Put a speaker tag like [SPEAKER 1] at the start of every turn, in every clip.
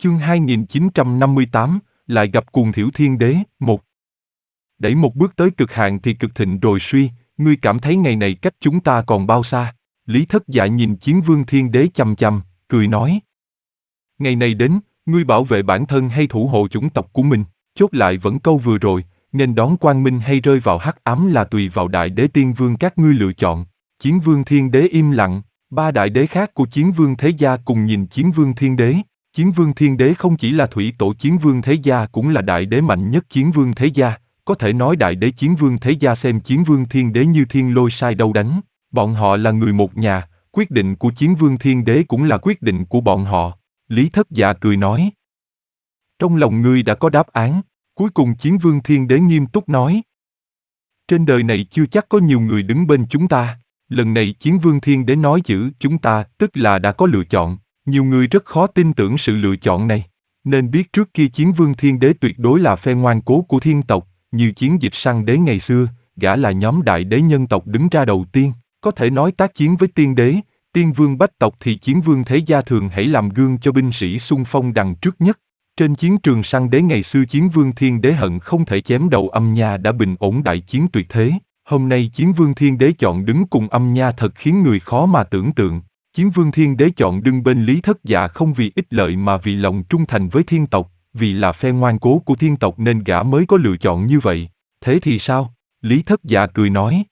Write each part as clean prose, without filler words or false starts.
[SPEAKER 1] Chương 2958, lại gặp Cuồng Thiểu Thiên Đế, 1. Đẩy một bước tới cực hạn thì cực thịnh rồi suy, ngươi cảm thấy ngày này cách chúng ta còn bao xa? Lý Thất Dạ nhìn Chiến Vương Thiên Đế chằm chằm, cười nói. Ngày này đến, ngươi bảo vệ bản thân hay thủ hộ chủng tộc của mình, chốt lại vẫn câu vừa rồi, nên đón quang minh hay rơi vào hắc ám là tùy vào Đại Đế Tiên Vương các ngươi lựa chọn. Chiến Vương Thiên Đế im lặng, ba đại đế khác của Chiến Vương Thế Gia cùng nhìn Chiến Vương Thiên Đế. Chiến Vương Thiên Đế không chỉ là thủy tổ Chiến Vương Thế Gia cũng là đại đế mạnh nhất Chiến Vương Thế Gia, có thể nói đại đế Chiến Vương Thế Gia xem Chiến Vương Thiên Đế như thiên lôi sai đâu đánh. Bọn họ là người một nhà, quyết định của Chiến Vương Thiên Đế cũng là quyết định của bọn họ. Lý Thất Dạ cười nói. Trong lòng ngươi đã có đáp án, cuối cùng Chiến Vương Thiên Đế nghiêm túc nói. Trên đời này chưa chắc có nhiều người đứng bên chúng ta, lần này Chiến Vương Thiên Đế nói chữ chúng ta tức là đã có lựa chọn. Nhiều người rất khó tin tưởng sự lựa chọn này, nên biết trước kia Chiến Vương Thiên Đế tuyệt đối là phe ngoan cố của thiên tộc, như Chiến Dịch Săn Đế ngày xưa, gã là nhóm đại đế nhân tộc đứng ra đầu tiên, có thể nói tác chiến với tiên đế, tiên vương bách tộc thì Chiến Vương Thế Gia thường hãy làm gương cho binh sĩ xung phong đằng trước nhất. Trên chiến trường Săn Đế ngày xưa Chiến Vương Thiên Đế hận không thể chém đầu Âm Nha đã bình ổn đại chiến tuyệt thế, hôm nay Chiến Vương Thiên Đế chọn đứng cùng Âm Nha thật khiến người khó mà tưởng tượng. Chiến Vương Thiên Đế chọn đứng bên Lý Thất Dạ không vì ích lợi mà vì lòng trung thành với thiên tộc, vì là phe ngoan cố của thiên tộc nên gã mới có lựa chọn như vậy. Thế thì sao? Lý Thất Dạ cười nói.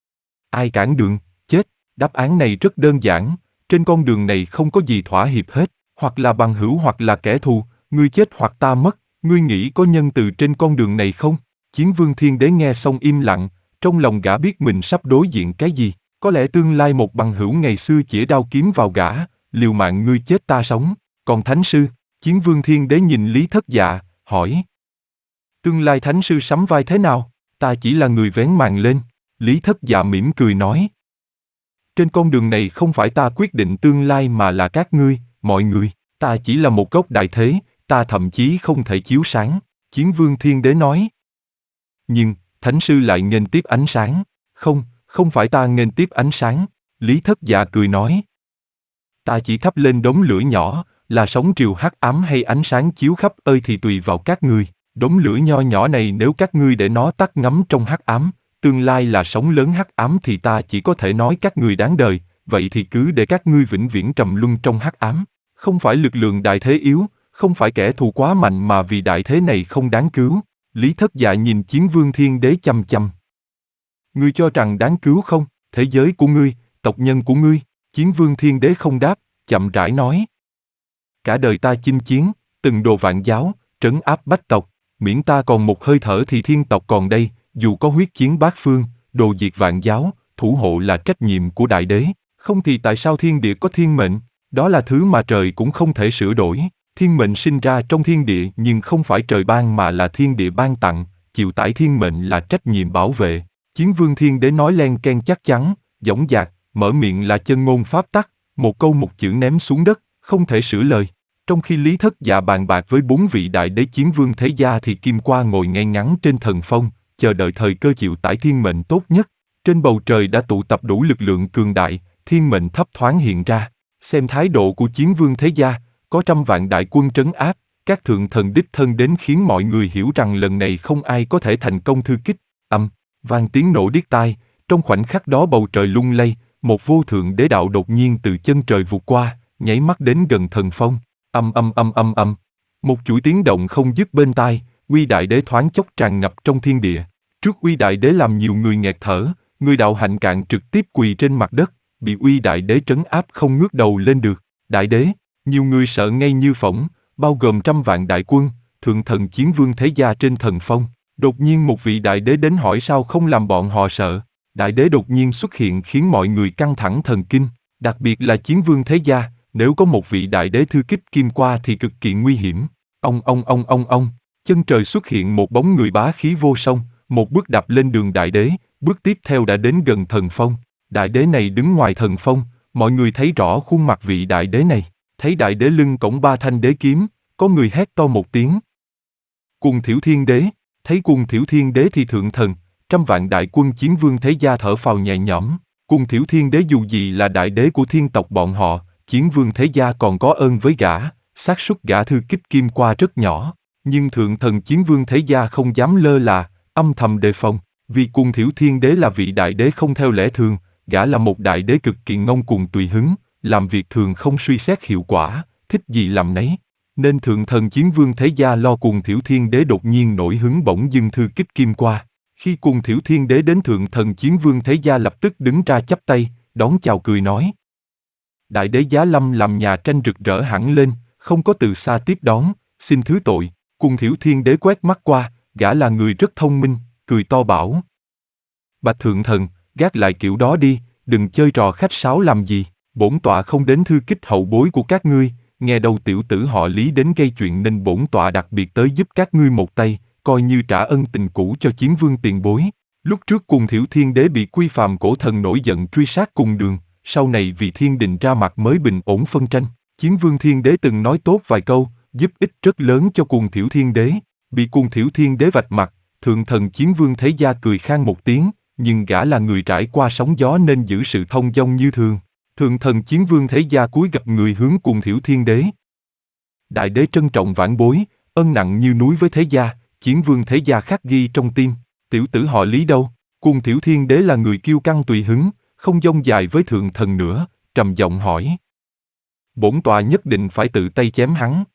[SPEAKER 1] Ai cản đường, chết, đáp án này rất đơn giản, trên con đường này không có gì thỏa hiệp hết, hoặc là bằng hữu hoặc là kẻ thù, ngươi chết hoặc ta mất, ngươi nghĩ có nhân từ trên con đường này không? Chiến Vương Thiên Đế nghe xong im lặng, trong lòng gã biết mình sắp đối diện cái gì. Có lẽ tương lai một bằng hữu ngày xưa chĩa đao kiếm vào gã, liều mạng ngươi chết ta sống, còn Thánh Sư, Chiến Vương Thiên Đế nhìn Lý Thất Dạ, hỏi. Tương lai Thánh Sư sắm vai thế nào? Ta chỉ là người vén màn lên, Lý Thất Dạ mỉm cười nói. Trên con đường này không phải ta quyết định tương lai mà là các ngươi, mọi người, ta chỉ là một góc đại thế, ta thậm chí không thể chiếu sáng, Chiến Vương Thiên Đế nói. Nhưng, Thánh Sư lại nghênh tiếp ánh sáng, không phải ta nghênh tiếp ánh sáng, Lý Thất Dạ cười nói. Ta chỉ thắp lên đống lửa nhỏ, là sóng triều hắc ám hay ánh sáng chiếu khắp ơi thì tùy vào các ngươi. Đống lửa nho nhỏ này nếu các ngươi để nó tắt ngấm trong hắc ám, tương lai là sóng lớn hắc ám thì ta chỉ có thể nói các ngươi đáng đời, vậy thì cứ để các ngươi vĩnh viễn trầm luân trong hắc ám. Không phải lực lượng đại thế yếu, không phải kẻ thù quá mạnh mà vì đại thế này không đáng cứu. Lý Thất Dạ nhìn Chiến Vương Thiên Đế chăm chăm. Ngươi cho rằng đáng cứu không? Thế giới của ngươi, tộc nhân của ngươi? Chiến Vương Thiên Đế không đáp, chậm rãi nói. Cả đời ta chinh chiến, từng đồ vạn giáo, trấn áp bách tộc, miễn ta còn một hơi thở thì thiên tộc còn đây, dù có huyết chiến bát phương, đồ diệt vạn giáo, thủ hộ là trách nhiệm của đại đế, không thì tại sao thiên địa có thiên mệnh? Đó là thứ mà trời cũng không thể sửa đổi. Thiên mệnh sinh ra trong thiên địa nhưng không phải trời ban mà là thiên địa ban tặng, chịu tải thiên mệnh là trách nhiệm bảo vệ. Chiến Vương Thiên Đế nói len ken chắc chắn, dõng dạc, mở miệng là chân ngôn pháp tắc, một câu một chữ ném xuống đất, không thể sửa lời. Trong khi Lý Thất Dạ bàn bạc với 4 vị đại đế Chiến Vương Thế Gia thì Kim Qua ngồi ngay ngắn trên thần phong, chờ đợi thời cơ chịu tải thiên mệnh tốt nhất. Trên bầu trời đã tụ tập đủ lực lượng cường đại, thiên mệnh thấp thoáng hiện ra. Xem thái độ của Chiến Vương Thế Gia, có trăm vạn đại quân trấn áp, các thượng thần đích thân đến khiến mọi người hiểu rằng lần này không ai có thể thành công thư kích. Vang tiếng nổ điếc tai, trong khoảnh khắc đó bầu trời lung lay, một vô thượng đế đạo đột nhiên từ chân trời vụt qua, nháy mắt đến gần thần phong. Một chuỗi tiếng động không dứt bên tai, uy đại đế thoáng chốc tràn ngập trong thiên địa. Trước uy đại đế làm nhiều người nghẹt thở, người đạo hạnh cạn trực tiếp quỳ trên mặt đất, bị uy đại đế trấn áp không ngước đầu lên được. Đại đế, nhiều người sợ ngay như phỏng, bao gồm trăm vạn đại quân, thượng thần Chiến Vương Thế Gia trên thần phong. Đột nhiên một vị đại đế đến hỏi sao không làm bọn họ sợ. Đại đế đột nhiên xuất hiện khiến mọi người căng thẳng thần kinh, đặc biệt là Chiến Vương Thế Gia, nếu có một vị đại đế thư kích Kim Qua thì cực kỳ nguy hiểm. Chân trời xuất hiện một bóng người bá khí vô song, một bước đạp lên đường đại đế, bước tiếp theo đã đến gần thần phong. Đại đế này đứng ngoài thần phong, mọi người thấy rõ khuôn mặt vị đại đế này, thấy đại đế lưng cổng 3 thanh đế kiếm, có người hét to một tiếng. Cuồng Thiểu Thiên Đế. Thấy Cuồng Thiểu Thiên Đế thì thượng thần, trăm vạn đại quân Chiến Vương Thế Gia thở phào nhẹ nhõm. Cuồng Thiểu Thiên Đế dù gì là đại đế của thiên tộc bọn họ, Chiến Vương Thế Gia còn có ơn với gã, xác suất gã thư kích kim qua rất nhỏ. Nhưng thượng thần chiến vương Thế Gia không dám lơ là, âm thầm đề phòng, vì Cuồng Thiểu Thiên Đế là vị đại đế không theo lẽ thường, gã là một đại đế cực kỳ ngông cuồng tùy hứng, làm việc thường không suy xét hiệu quả, thích gì làm nấy. Nên thượng thần chiến vương Thế Gia lo Cuồng Thiểu Thiên Đế đột nhiên nổi hứng bỗng dưng thư kích kim qua. Khi Cuồng Thiểu Thiên Đế đến thượng thần chiến vương Thế Gia lập tức đứng ra chắp tay, đón chào cười nói. Đại đế Giá Lâm làm nhà tranh rực rỡ hẳn lên, không có từ xa tiếp đón, xin thứ tội. Cuồng Thiểu Thiên Đế quét mắt qua, gã là người rất thông minh, cười to bảo. Bạch thượng thần, gác lại kiểu đó đi, đừng chơi trò khách sáo làm gì, bổn tọa không đến thư kích hậu bối của các ngươi, nghe đầu tiểu tử họ Lý đến gây chuyện nên bổn tọa đặc biệt tới giúp các ngươi một tay, coi như trả ân tình cũ cho chiến vương tiền bối. Lúc trước Cuồng Thiểu Thiên Đế bị Quy Phàm cổ thần nổi giận truy sát cùng đường, sau này vì thiên đình ra mặt mới bình ổn phân tranh, chiến vương Thiên Đế từng nói tốt vài câu, giúp ích rất lớn cho Cuồng Thiểu Thiên Đế. Bị Cuồng Thiểu Thiên Đế vạch mặt, thượng thần chiến vương Thế Gia cười khan một tiếng, nhưng gã là người trải qua sóng gió nên giữ sự thông dong như thường. Thượng thần chiến vương Thế Gia cúi gập người hướng Cuồng Thiểu Thiên Đế. Đại đế trân trọng vãn bối, ân nặng như núi với Thế Gia, chiến vương Thế Gia khắc ghi trong tim. Tiểu tử họ Lý đâu? Cuồng Thiểu Thiên Đế là người kiêu căng tùy hứng, không dông dài với thượng thần nữa, trầm giọng hỏi. Bổn tọa nhất định phải tự tay chém hắn.